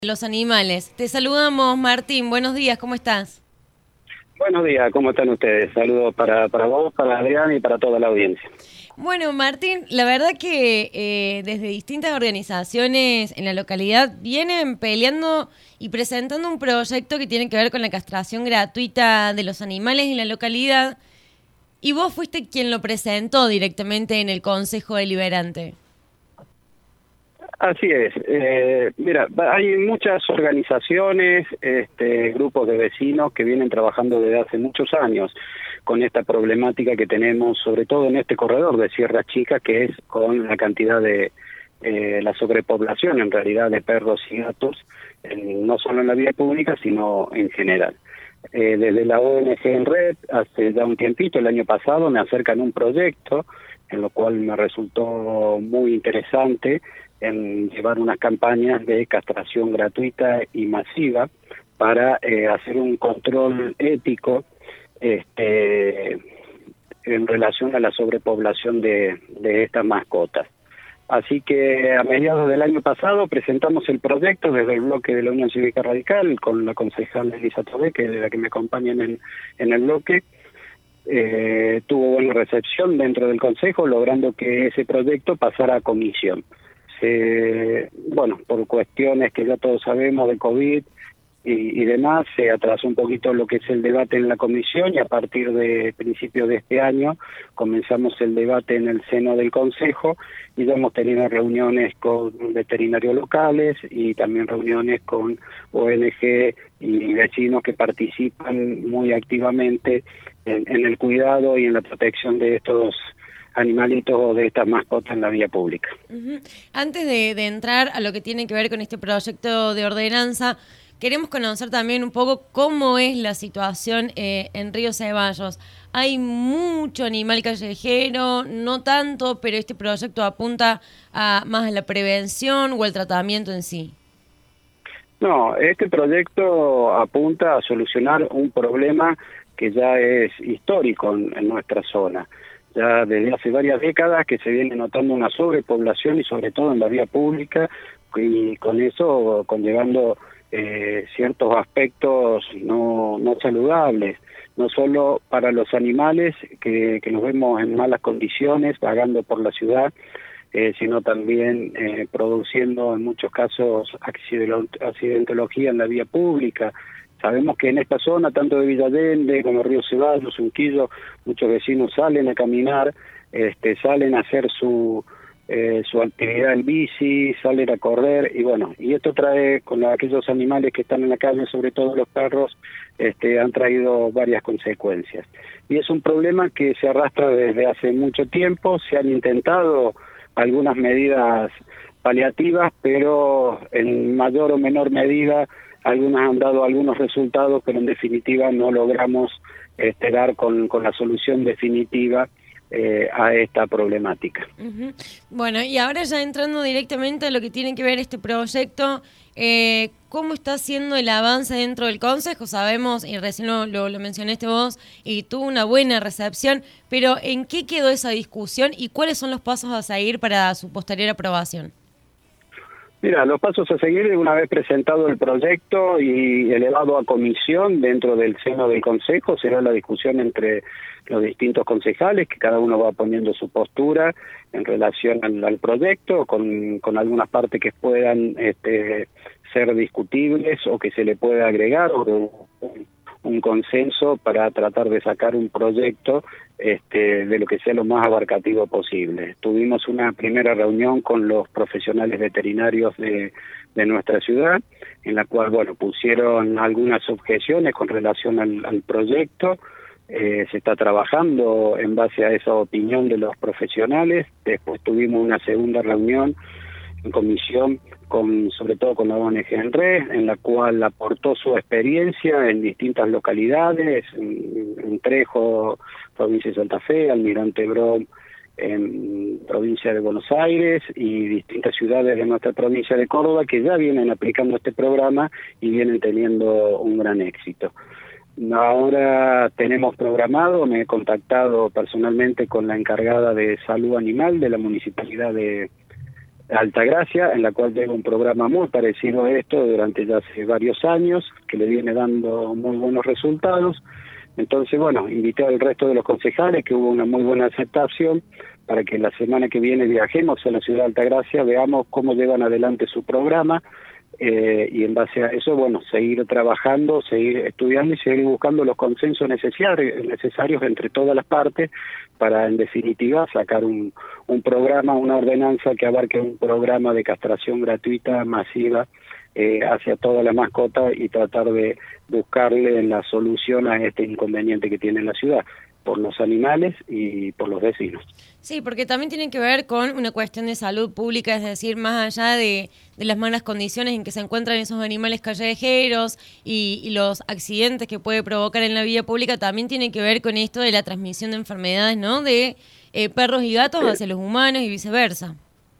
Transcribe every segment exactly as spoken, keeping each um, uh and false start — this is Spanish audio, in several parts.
Los animales. Te saludamos, Martín. Buenos días, ¿cómo estás? Buenos días, ¿cómo están ustedes? Saludos para, para vos, para Adrián y para toda la audiencia. Bueno, Martín, la verdad que eh, desde distintas organizaciones en la localidad vienen peleando y presentando un proyecto que tiene que ver con la castración gratuita de los animales en la localidad, y vos fuiste quien lo presentó directamente en el Consejo Deliberante. Así es. Eh, mira, hay muchas organizaciones, este, grupos de vecinos que vienen trabajando desde hace muchos años con esta problemática que tenemos, sobre todo en este corredor de Sierra Chica, que es con la cantidad de eh, la sobrepoblación, en realidad, de perros y gatos, en, no solo en la vía pública, sino en general. Eh, desde la O N G en Red, hace ya un tiempito, el año pasado, me acercan un proyecto, en lo cual me resultó muy interesante, en llevar unas campañas de castración gratuita y masiva para eh, hacer un control ético este, en relación a la sobrepoblación de, de estas mascotas. Así que a mediados del año pasado presentamos el proyecto desde el bloque de la Unión Cívica Radical con la concejal Elisa Tobé, que es la que me acompaña en el, en el bloque. Eh, tuvo buena recepción dentro del Consejo, logrando que ese proyecto pasara a comisión. Eh, bueno, por cuestiones que ya todos sabemos de COVID y, y demás, se atrasó un poquito lo que es el debate en la comisión, y a partir de principios de este año comenzamos el debate en el seno del Consejo, y ya hemos tenido reuniones con veterinarios locales y también reuniones con O N G y vecinos que participan muy activamente en, en el cuidado y en la protección de estos animalitos o de estas mascotas en la vía pública. Uh-huh. Antes de, de entrar a lo que tiene que ver con este proyecto de ordenanza, queremos conocer también un poco cómo es la situación eh, en Río Ceballos. Hay mucho animal callejero, no tanto, pero este proyecto apunta a más a la prevención o al tratamiento en sí. No, este proyecto apunta a solucionar un problema que ya es histórico en, en nuestra zona. Ya desde hace varias décadas que se viene notando una sobrepoblación, y sobre todo en la vía pública, y con eso conllevando eh, ciertos aspectos no, no saludables, no solo para los animales, que, que nos vemos en malas condiciones vagando por la ciudad, eh, sino también eh, produciendo en muchos casos accidentología en la vía pública. Sabemos que en esta zona, tanto de Villa Allende como Río Ceballos, Unquillo, muchos vecinos salen a caminar, este, salen a hacer su eh, su actividad en bici, salen a correr, y bueno, y esto trae, con aquellos animales que están en la calle, sobre todo los perros, este, han traído varias consecuencias. Y es un problema que se arrastra desde hace mucho tiempo. Se han intentado algunas medidas paliativas, pero en mayor o menor medida algunas han dado algunos resultados, pero en definitiva no logramos este, dar con, con la solución definitiva eh, a esta problemática. Uh-huh. Bueno, y ahora ya entrando directamente a lo que tiene que ver este proyecto, eh, ¿cómo está siendo el avance dentro del Consejo? Sabemos, y recién lo, lo, lo mencionaste vos, y tuvo una buena recepción, pero ¿en qué quedó esa discusión y cuáles son los pasos a seguir para su posterior aprobación? Mira, los pasos a seguir, una vez presentado el proyecto y elevado a comisión dentro del seno del Consejo, será la discusión entre los distintos concejales, que cada uno va poniendo su postura en relación al, al proyecto, con, con algunas partes que puedan este, ser discutibles o que se le pueda agregar, o un, un consenso para tratar de sacar un proyecto este, de lo que sea lo más abarcativo posible. Tuvimos una primera reunión con los profesionales veterinarios de, de nuestra ciudad, en la cual, bueno, pusieron algunas objeciones con relación al, al proyecto. Eh, se está trabajando en base a esa opinión de los profesionales. Después tuvimos una segunda reunión en comisión, con sobre todo con la O N G en Red, en la cual aportó su experiencia en distintas localidades, en, en Trejo, provincia de Santa Fe, Almirante Brown, en provincia de Buenos Aires, y distintas ciudades de nuestra provincia de Córdoba, que ya vienen aplicando este programa y vienen teniendo un gran éxito. Ahora tenemos programado, me he contactado personalmente con la encargada de salud animal de la municipalidad de Altagracia, en la cual lleva un programa muy parecido a esto durante ya hace varios años, que le viene dando muy buenos resultados. Entonces, bueno, invité al resto de los concejales, que hubo una muy buena aceptación, para que la semana que viene viajemos a la ciudad de Altagracia, veamos cómo llevan adelante su programa, eh, y en base a eso, bueno, seguir trabajando, seguir estudiando y seguir buscando los consensos necesarios, necesarios entre todas las partes, para en definitiva sacar un, un programa, una ordenanza que abarque un programa de castración gratuita, masiva, eh, hacia toda la mascota, y tratar de buscarle la solución a este inconveniente que tiene la ciudad, por los animales y por los vecinos. Sí, porque también tiene que ver con una cuestión de salud pública, es decir, más allá de, de las malas condiciones en que se encuentran esos animales callejeros y, y los accidentes que puede provocar en la vía pública, también tiene que ver con esto de la transmisión de enfermedades, ¿no?, de eh, perros y gatos hacia los humanos y viceversa.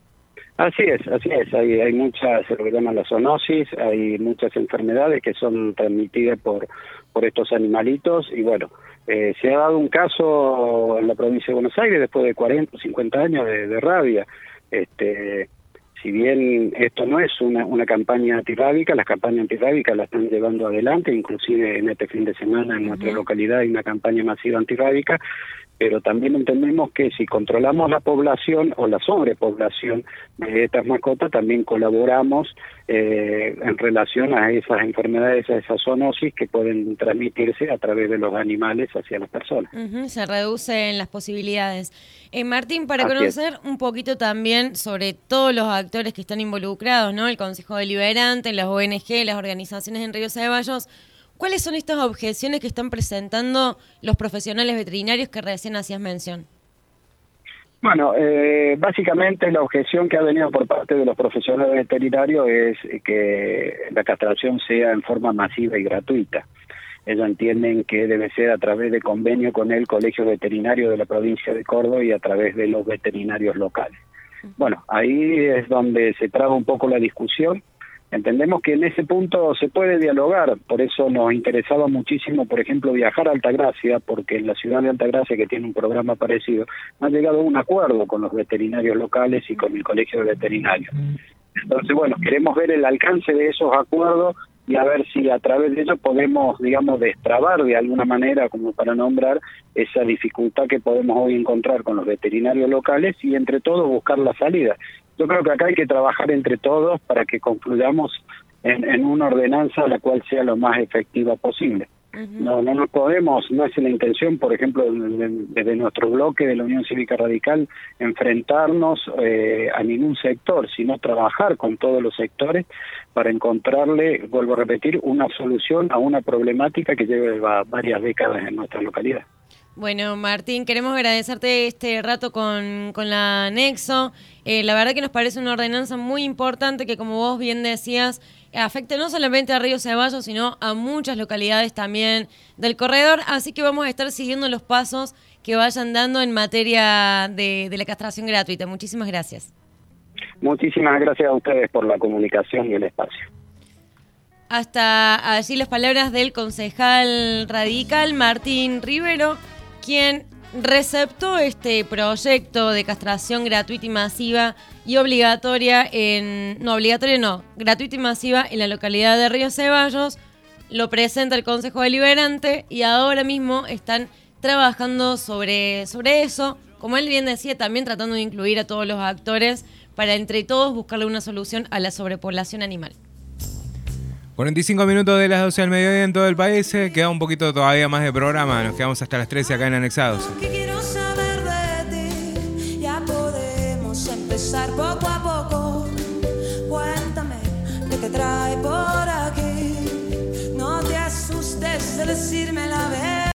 Así es, así es. Hay, hay muchas, se lo que llaman la zoonosis, hay muchas enfermedades que son transmitidas por, por estos animalitos, y bueno, eh, se ha dado un caso en la provincia de Buenos Aires después de cuarenta o cincuenta años de, de rabia. Este, si bien esto no es una, una campaña antirrábica, las campañas antirrábicas las están llevando adelante, inclusive en este fin de semana en nuestra localidad hay una campaña masiva antirrábica, pero también entendemos que si controlamos la población o la sobrepoblación de estas mascotas, también colaboramos eh, en relación a esas enfermedades, a esas zoonosis que pueden transmitirse a través de los animales hacia las personas. Uh-huh, se reducen las posibilidades. Eh, Martín, para Así conocer es. un poquito también sobre todos los actores que están involucrados, ¿no? El Consejo Deliberante, las O N G, las organizaciones en Río Ceballos, ¿cuáles son estas objeciones que están presentando los profesionales veterinarios que recién hacías mención? Bueno, eh, básicamente la objeción que ha venido por parte de los profesionales veterinarios es que la castración sea en forma masiva y gratuita. Ellos entienden que debe ser a través de convenio con el Colegio Veterinario de la provincia de Córdoba y a través de los veterinarios locales. Bueno, ahí es donde se traba un poco la discusión. Entendemos que en ese punto se puede dialogar, por eso nos interesaba muchísimo, por ejemplo, viajar a Altagracia, porque en la ciudad de Altagracia, que tiene un programa parecido, ha llegado a un acuerdo con los veterinarios locales y con el Colegio de Veterinarios. Entonces, bueno, queremos ver el alcance de esos acuerdos y a ver si a través de ellos podemos, digamos, destrabar de alguna manera, como para nombrar, esa dificultad que podemos hoy encontrar con los veterinarios locales y entre todos buscar la salida. Yo creo que acá hay que trabajar entre todos para que concluyamos en, en una ordenanza la cual sea lo más efectiva posible. Uh-huh. No, no nos podemos, no es la intención, por ejemplo, desde nuestro bloque de la Unión Cívica Radical, enfrentarnos eh, a ningún sector, sino trabajar con todos los sectores para encontrarle, vuelvo a repetir, una solución a una problemática que lleva varias décadas en nuestra localidad. Bueno, Martín, queremos agradecerte este rato con, con la Nexo. Eh, la verdad que nos parece una ordenanza muy importante que, como vos bien decías, afecta no solamente a Río Ceballos, sino a muchas localidades también del corredor. Así que vamos a estar siguiendo los pasos que vayan dando en materia de, de la castración gratuita. Muchísimas gracias. Muchísimas gracias a ustedes por la comunicación y el espacio. Hasta allí las palabras del concejal radical Martín Rivero, quien receptó este proyecto de castración gratuita y masiva y obligatoria en... No, obligatoria no, gratuita y masiva en la localidad de Río Ceballos. Lo presenta el Consejo Deliberante y ahora mismo están trabajando sobre, sobre eso. Como él bien decía, también tratando de incluir a todos los actores para entre todos buscarle una solución a la sobrepoblación animal. cuarenta y cinco minutos de las doce al mediodía en todo el país. Eh, queda un poquito todavía más de programa. Nos quedamos hasta las trece acá en Anexados. Que quiero saber de ti. Ya podemos empezar poco a poco. Cuéntame qué te trae por aquí. No te asustes de decirme la verdad.